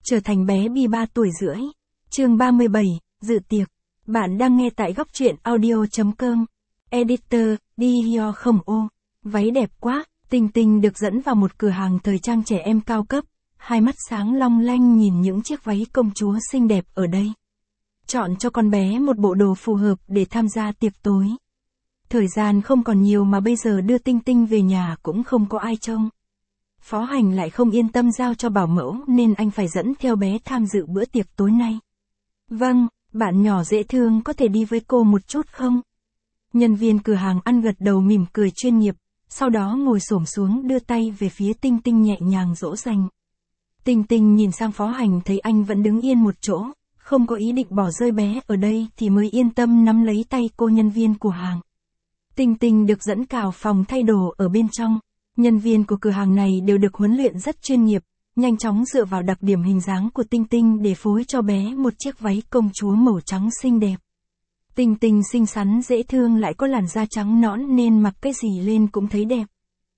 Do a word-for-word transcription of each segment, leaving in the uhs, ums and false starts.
Trở thành bé Bi ba tuổi rưỡi. Chương ba mươi bảy, dự tiệc. Bạn đang nghe tại góc truyện audio chấm com. Editor, đi hio không ô. Váy đẹp quá. Tinh Tinh được dẫn vào một cửa hàng thời trang trẻ em cao cấp. Hai mắt sáng long lanh nhìn những chiếc váy công chúa xinh đẹp ở đây. Chọn cho con bé một bộ đồ phù hợp để tham gia tiệc tối. Thời gian không còn nhiều mà bây giờ đưa Tinh Tinh về nhà cũng không có ai trông. Phó Hành lại không yên tâm giao cho bảo mẫu nên anh phải dẫn theo bé tham dự bữa tiệc tối nay. Vâng, bạn nhỏ dễ thương có thể đi với cô một chút không? Nhân viên cửa hàng ăn gật đầu mỉm cười chuyên nghiệp, sau đó ngồi xổm xuống đưa tay về phía Tinh Tinh nhẹ nhàng dỗ dành. Tinh Tinh nhìn sang Phó Hành thấy anh vẫn đứng yên một chỗ, không có ý định bỏ rơi bé ở đây thì mới yên tâm nắm lấy tay cô nhân viên của hàng. Tinh Tinh được dẫn vào phòng thay đồ ở bên trong. Nhân viên của cửa hàng này đều được huấn luyện rất chuyên nghiệp, nhanh chóng dựa vào đặc điểm hình dáng của Tinh Tinh để phối cho bé một chiếc váy công chúa màu trắng xinh đẹp. Tinh Tinh xinh xắn dễ thương lại có làn da trắng nõn nên mặc cái gì lên cũng thấy đẹp.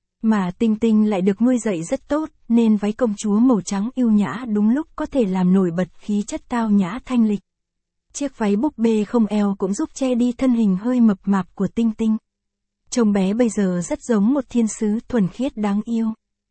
Mà Tinh Tinh lại được nuôi dạy rất tốt nên váy công chúa màu trắng yêu nhã đúng lúc có thể làm nổi bật khí chất tao nhã thanh lịch. Chiếc váy búp bê không eo cũng giúp che đi thân hình hơi mập mạp của Tinh Tinh. Trông bé bây giờ rất giống một thiên sứ thuần khiết đáng yêu.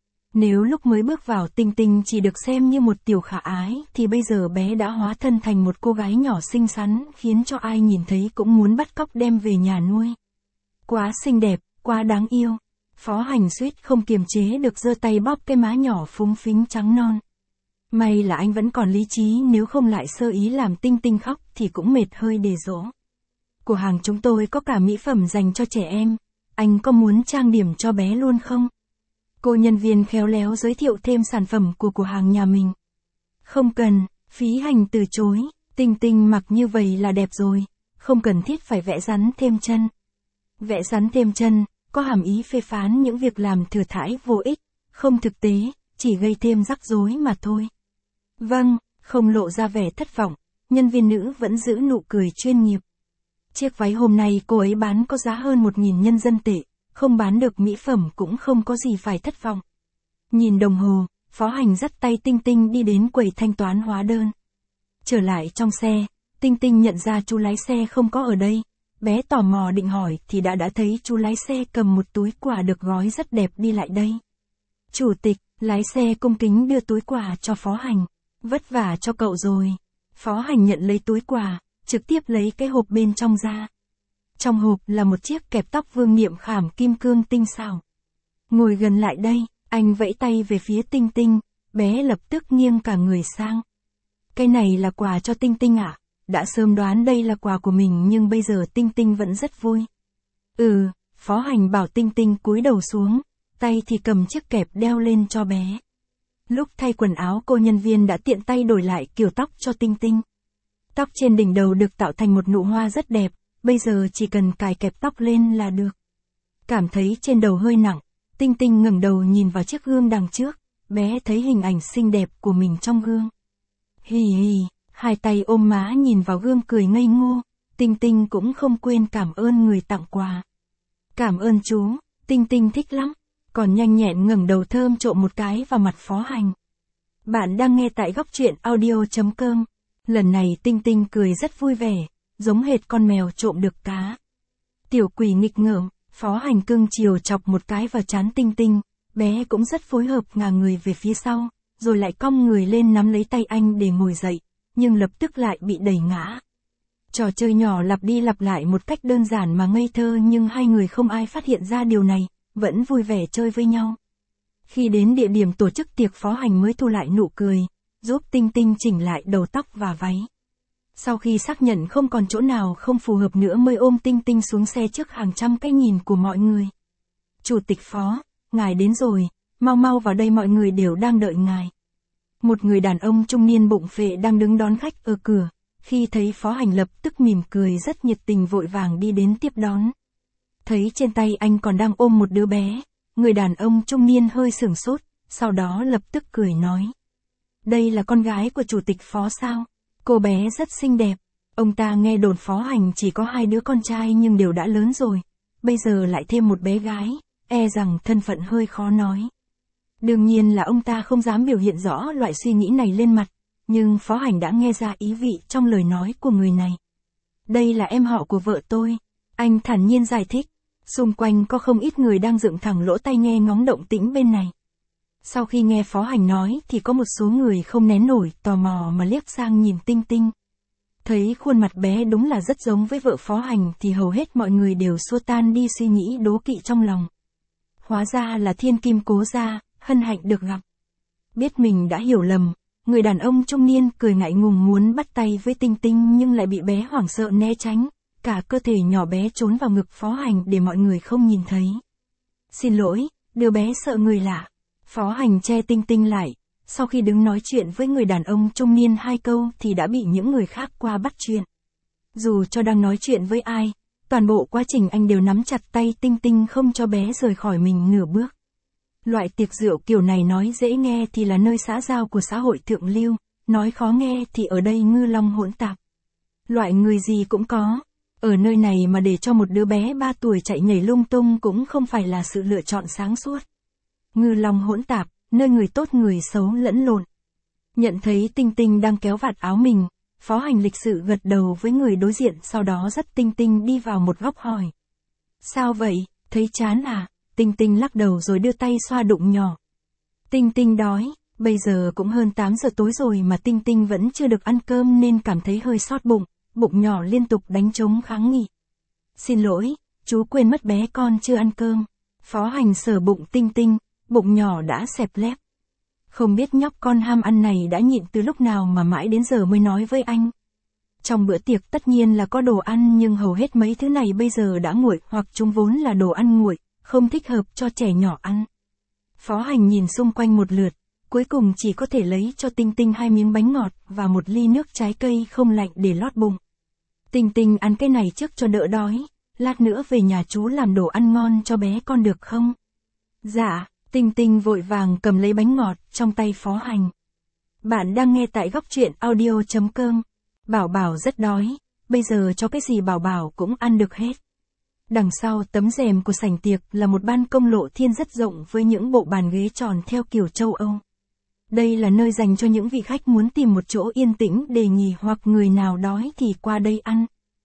Nếu lúc mới bước vào Tinh Tinh chỉ được xem như một tiểu khả ái thì bây giờ bé đã hóa thân thành một cô gái nhỏ xinh xắn khiến cho ai nhìn thấy cũng muốn bắt cóc đem về nhà nuôi. Quá xinh đẹp, quá đáng yêu. Phó Hành suýt không kiềm chế được giơ tay bóp cái má nhỏ phúng phính trắng non. May là anh vẫn còn lý trí, nếu không lại sơ ý làm Tinh Tinh khóc thì cũng mệt hơi để dỗ. Của hàng chúng tôi có cả mỹ phẩm dành cho trẻ em. Anh có muốn trang điểm cho bé luôn không? Cô nhân viên khéo léo giới thiệu thêm sản phẩm của cửa hàng nhà mình. Không cần, Phí Hành từ chối, Tinh Tinh mặc như vậy là đẹp rồi, không cần thiết phải vẽ rắn thêm chân. Vẽ rắn thêm chân, có hàm ý phê phán những việc làm thừa thãi vô ích, không thực tế, chỉ gây thêm rắc rối mà thôi. Vâng, không lộ ra vẻ thất vọng, nhân viên nữ vẫn giữ nụ cười chuyên nghiệp. Chiếc váy hôm nay cô ấy bán có giá hơn một nghìn nhân dân tệ, không bán được mỹ phẩm cũng không có gì phải thất vọng. Nhìn đồng hồ, Phó Hành dắt tay Tinh Tinh đi đến quầy thanh toán hóa đơn. Trở lại trong xe, Tinh Tinh nhận ra chú lái xe không có ở đây. Bé tò mò định hỏi thì đã đã thấy chú lái xe cầm một túi quà được gói rất đẹp đi lại đây. Chủ tịch, lái xe cung kính đưa túi quà cho Phó Hành. Vất vả cho cậu rồi. Phó Hành nhận lấy túi quà, trực tiếp lấy cái hộp bên trong ra. Trong hộp là một chiếc kẹp tóc vương miện khảm kim cương tinh xảo. Ngồi gần lại đây, anh vẫy tay về phía Tinh Tinh, bé lập tức nghiêng cả người sang. Cái này là quà cho Tinh Tinh ạ. À? Đã sớm đoán đây là quà của mình nhưng bây giờ Tinh Tinh vẫn rất vui. Ừ, Phó Hành bảo Tinh Tinh cúi đầu xuống, tay thì cầm chiếc kẹp đeo lên cho bé. Lúc thay quần áo cô nhân viên đã tiện tay đổi lại kiểu tóc cho Tinh Tinh. Tóc trên đỉnh đầu được tạo thành một nụ hoa rất đẹp, bây giờ chỉ cần cài kẹp tóc lên là được. Cảm thấy trên đầu hơi nặng, Tinh Tinh ngẩng đầu nhìn vào chiếc gương đằng trước, bé thấy hình ảnh xinh đẹp của mình trong gương. Hì hì, hai tay ôm má nhìn vào gương cười ngây ngô, Tinh Tinh cũng không quên cảm ơn người tặng quà. Cảm ơn chú, Tinh Tinh thích lắm, còn nhanh nhẹn ngẩng đầu thơm trộm một cái vào mặt Phó Hành. Bạn đang nghe tại góc truyện audio chấm com. Lần này Tinh Tinh cười rất vui vẻ, giống hệt con mèo trộm được cá. Tiểu quỷ nghịch ngợm, Phó Hành cưng chiều chọc một cái vào trán Tinh Tinh, bé cũng rất phối hợp ngả người về phía sau, rồi lại cong người lên nắm lấy tay anh để ngồi dậy, nhưng lập tức lại bị đẩy ngã. Trò chơi nhỏ lặp đi lặp lại một cách đơn giản mà ngây thơ nhưng hai người không ai phát hiện ra điều này, vẫn vui vẻ chơi với nhau. Khi đến địa điểm tổ chức tiệc Phó Hành mới thu lại nụ cười, giúp Tinh Tinh chỉnh lại đầu tóc và váy. Sau khi xác nhận không còn chỗ nào không phù hợp nữa mới ôm Tinh Tinh xuống xe trước hàng trăm cái nhìn của mọi người. Chủ tịch Phó, ngài đến rồi, mau mau vào đây, mọi người đều đang đợi ngài. Một người đàn ông trung niên bụng phệ đang đứng đón khách ở cửa, khi thấy Phó Hành lập tức mỉm cười rất nhiệt tình vội vàng đi đến tiếp đón. Thấy trên tay anh còn đang ôm một đứa bé, người đàn ông trung niên hơi sửng sốt, sau đó lập tức cười nói. Đây là con gái của chủ tịch Phó sao? Cô bé rất xinh đẹp. Ông ta nghe đồn Phó Hành chỉ có hai đứa con trai nhưng đều đã lớn rồi. Bây giờ lại thêm một bé gái, e rằng thân phận hơi khó nói. Đương nhiên là ông ta không dám biểu hiện rõ loại suy nghĩ này lên mặt, Nhưng Phó Hành đã nghe ra ý vị trong lời nói của người này. Đây là em họ của vợ tôi. Anh thản nhiên giải thích. Xung quanh có không ít người đang dựng thẳng lỗ tai nghe ngóng động tĩnh bên này. Sau khi nghe Phó Hành nói thì có một số người không nén nổi tò mò mà liếc sang nhìn Tinh Tinh. Thấy khuôn mặt bé đúng là rất giống với vợ Phó Hành thì hầu hết mọi người đều xua tan đi suy nghĩ đố kỵ trong lòng. Hóa ra là thiên kim cố gia, hân hạnh được gặp. Biết mình đã hiểu lầm, người đàn ông trung niên cười ngại ngùng muốn bắt tay với Tinh Tinh nhưng lại bị bé hoảng sợ né tránh. Cả cơ thể nhỏ bé trốn vào ngực Phó Hành để mọi người không nhìn thấy. Xin lỗi, đứa bé sợ người lạ. Phó Hành che Tinh Tinh lại. Sau khi đứng nói chuyện với người đàn ông trung niên hai câu thì đã bị những người khác qua bắt chuyện. Dù cho đang nói chuyện với ai, toàn bộ quá trình anh đều nắm chặt tay Tinh Tinh không cho bé rời khỏi mình nửa bước. Loại tiệc rượu kiểu này nói dễ nghe thì là nơi xã giao của xã hội thượng lưu, nói khó nghe thì ở đây ngư long hỗn tạp. Loại người gì cũng có. Ở nơi này mà để cho một đứa bé ba tuổi chạy nhảy lung tung cũng không phải là sự lựa chọn sáng suốt. Ngư long hỗn tạp, nơi người tốt người xấu lẫn lộn. Nhận thấy Tinh Tinh đang kéo vạt áo mình, Phó Hành lịch sự gật đầu với người đối diện sau đó dắt Tinh Tinh đi vào một góc hỏi. Sao vậy, thấy chán à? Tinh Tinh lắc đầu rồi đưa tay xoa bụng nhỏ. Tinh Tinh đói, bây giờ cũng hơn tám giờ tối rồi mà Tinh Tinh vẫn chưa được ăn cơm nên cảm thấy hơi xót bụng, bụng nhỏ liên tục đánh trống kháng nghị. Xin lỗi, chú quên mất bé con chưa ăn cơm. Phó Hành sờ bụng Tinh Tinh, bụng nhỏ đã xẹp lép. Không biết nhóc con ham ăn này đã nhịn từ lúc nào mà mãi đến giờ mới nói với anh. Trong bữa tiệc tất nhiên là có đồ ăn nhưng hầu hết mấy thứ này bây giờ đã nguội hoặc chúng vốn là đồ ăn nguội, không thích hợp cho trẻ nhỏ ăn. Phó Hành nhìn xung quanh một lượt, cuối cùng chỉ có thể lấy cho Tinh Tinh hai miếng bánh ngọt và một ly nước trái cây không lạnh để lót bụng. Tinh Tinh ăn cái này trước cho đỡ đói, lát nữa về nhà chú làm đồ ăn ngon cho bé con được không? Dạ. Tinh Tinh vội vàng cầm lấy bánh ngọt trong tay Phó Hành. Bạn đang nghe tại góc truyện audio chấm com. Bảo Bảo rất đói, bây giờ cho cái gì Bảo Bảo cũng ăn được hết. Đằng sau tấm rèm của sảnh tiệc là một ban công lộ thiên rất rộng với những bộ bàn ghế tròn theo kiểu châu Âu. Đây là nơi dành cho những vị khách muốn tìm một chỗ yên tĩnh để nghỉ hoặc người nào đói thì qua đây ăn.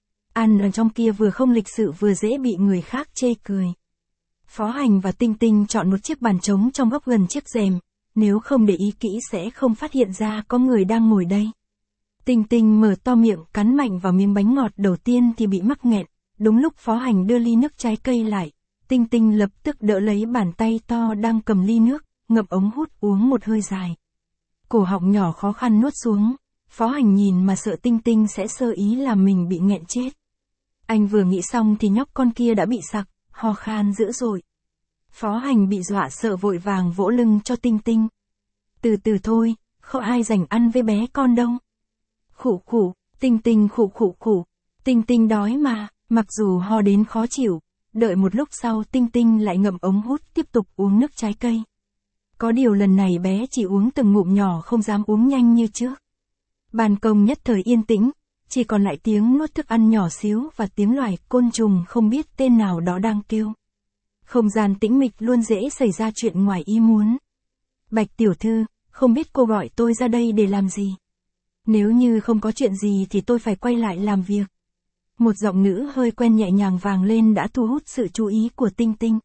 Ăn ở trong kia vừa không lịch sự vừa dễ bị người khác chê cười. Phó Hành và Tinh Tinh chọn một chiếc bàn trống trong góc gần chiếc rèm, nếu không để ý kỹ sẽ không phát hiện ra có người đang ngồi đây. Tinh Tinh mở to miệng cắn mạnh vào miếng bánh ngọt đầu tiên thì bị mắc nghẹn, đúng lúc Phó Hành đưa ly nước trái cây lại, Tinh Tinh lập tức đỡ lấy bàn tay to đang cầm ly nước, ngậm ống hút uống một hơi dài. Cổ họng nhỏ khó khăn nuốt xuống, Phó Hành nhìn mà sợ Tinh Tinh sẽ sơ ý làm mình bị nghẹn chết. Anh vừa nghĩ xong thì nhóc con kia đã bị sặc, ho khan dữ dội. Phó Hành bị dọa sợ vội vàng vỗ lưng cho Tinh Tinh. Từ từ thôi, không ai rảnh ăn với bé con đâu. Khụ khụ, Tinh Tinh khụ khụ khụ. Tinh Tinh đói mà, mặc dù ho đến khó chịu, đợi một lúc sau Tinh Tinh lại ngậm ống hút tiếp tục uống nước trái cây. Có điều lần này bé chỉ uống từng ngụm nhỏ không dám uống nhanh như trước. Ban công nhất thời yên tĩnh, chỉ còn lại tiếng nuốt thức ăn nhỏ xíu và tiếng loài côn trùng không biết tên nào đó đang kêu. Không gian tĩnh mịch luôn dễ xảy ra chuyện ngoài ý muốn. Bạch tiểu thư, không biết cô gọi tôi ra đây để làm gì? Nếu như không có chuyện gì thì tôi phải quay lại làm việc. Một giọng nữ hơi quen nhẹ nhàng vang lên đã thu hút sự chú ý của Tinh Tinh.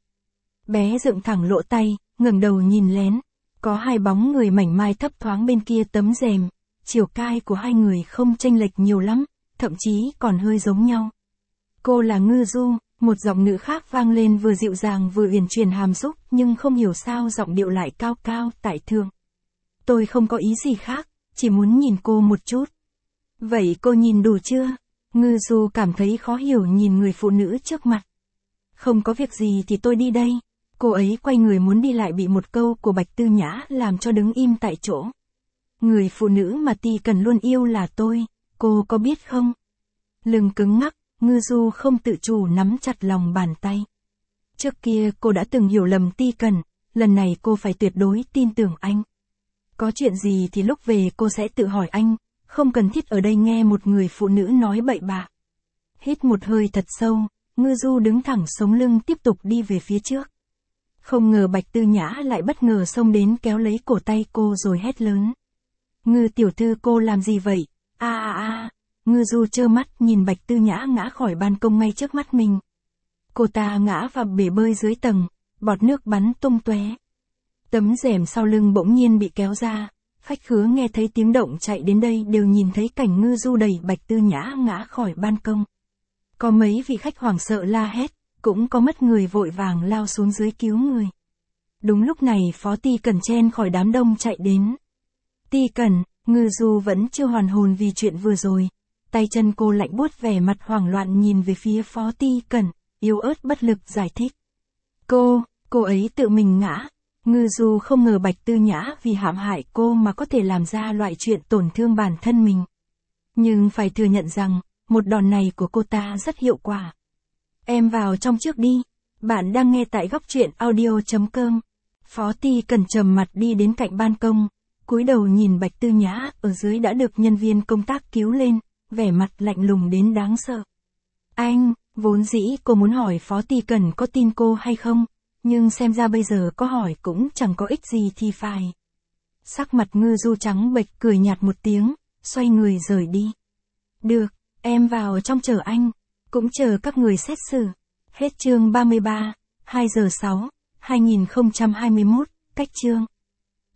Bé dựng thẳng lỗ tay, ngẩng đầu nhìn lén. Có hai bóng người mảnh mai thấp thoáng bên kia tấm rèm. Chiều cao của hai người không chênh lệch nhiều lắm, thậm chí còn hơi giống nhau. Cô là Ngư Du, một giọng nữ khác vang lên vừa dịu dàng vừa uyển chuyển hàm xúc nhưng không hiểu sao giọng điệu lại cao cao tại thượng. Tôi không có ý gì khác, chỉ muốn nhìn cô một chút. Vậy cô nhìn đủ chưa? Ngư Du cảm thấy khó hiểu nhìn người phụ nữ trước mặt. Không có việc gì thì tôi đi đây. Cô ấy quay người muốn đi lại bị một câu của Bạch Tư Nhã làm cho đứng im tại chỗ. Người phụ nữ mà Ti Cần luôn yêu là tôi, cô có biết không? Lưng cứng ngắc, Ngư Du không tự chủ nắm chặt lòng bàn tay. Trước kia cô đã từng hiểu lầm Ti Cần, lần này cô phải tuyệt đối tin tưởng anh. Có chuyện gì thì lúc về cô sẽ tự hỏi anh, không cần thiết ở đây nghe một người phụ nữ nói bậy bạ. Hít một hơi thật sâu, Ngư Du đứng thẳng sống lưng tiếp tục đi về phía trước. Không ngờ Bạch Tư Nhã lại bất ngờ xông đến kéo lấy cổ tay cô rồi hét lớn. Ngư tiểu thư cô làm gì vậy? A a a, Ngư Du trơ mắt nhìn Bạch Tư Nhã ngã khỏi ban công ngay trước mắt mình. Cô ta ngã vào bể bơi dưới tầng, bọt nước bắn tung tóe. Tấm rèm sau lưng bỗng nhiên bị kéo ra, khách khứa nghe thấy tiếng động chạy đến đây đều nhìn thấy cảnh Ngư Du đẩy Bạch Tư Nhã ngã khỏi ban công. Có mấy vị khách hoảng sợ la hét, cũng có mất người vội vàng lao xuống dưới cứu người. Đúng lúc này Phó Ti Cẩn chen khỏi đám đông chạy đến. Ti Cẩn, Ngư Du vẫn chưa hoàn hồn vì chuyện vừa rồi. Tay chân cô lạnh buốt, vẻ mặt hoảng loạn nhìn về phía Phó Ti Cẩn, yếu ớt bất lực giải thích. Cô, cô ấy tự mình ngã. Ngư Du không ngờ Bạch Tư Nhã vì hãm hại cô mà có thể làm ra loại chuyện tổn thương bản thân mình. Nhưng phải thừa nhận rằng, một đòn này của cô ta rất hiệu quả. Em vào trong trước đi. Bạn đang nghe tại góc truyện audio chấm com. Phó Ti Cẩn trầm mặt đi đến cạnh ban công, cúi đầu nhìn Bạch Tư Nhã ở dưới đã được nhân viên công tác cứu lên, vẻ mặt lạnh lùng đến đáng sợ. Anh, vốn dĩ cô muốn hỏi Phó Ti Cẩn có tin cô hay không, nhưng xem ra bây giờ có hỏi cũng chẳng có ích gì thì phải. Sắc mặt Ngư Du trắng bệch, cười nhạt một tiếng, xoay người rời đi. Được, em vào trong chờ anh, cũng chờ các người xét xử. Hết chương ba mươi ba, hai giờ sáu, hai nghìn không trăm hai mươi mốt, cách chương.